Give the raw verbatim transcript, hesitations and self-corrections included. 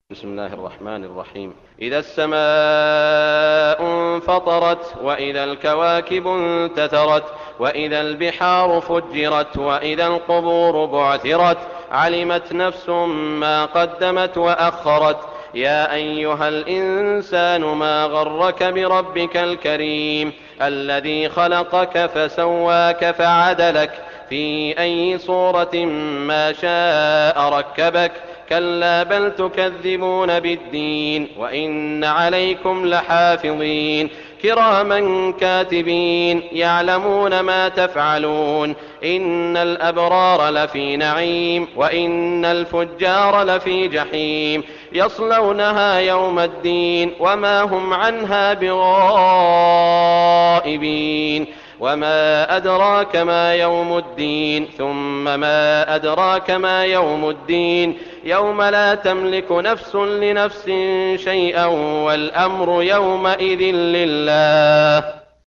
بسم الله الرحمن الرحيم. إذا السماء انفطرت وإذا الكواكب انتثرت وإذا البحار فجرت وإذا القبور بعثرت علمت نفس ما قدمت وأخرت. يا أيها الإنسان ما غرك بربك الكريم الذي خلقك فسواك فعدلك في أي صورة ما شاء ركبك. كلا بل تكذبون بالدين وإن عليكم لحافظين كراما كاتبين يعلمون ما تفعلون. إن الأبرار لفي نعيم وإن الفجار لفي جحيم يصلونها يوم الدين وما هم عنها بغائبين. وما أدراك ما يوم الدين ثم ما أدراك ما يوم الدين يوم لا تملك نفس لنفس شيئا والأمر يومئذ لله.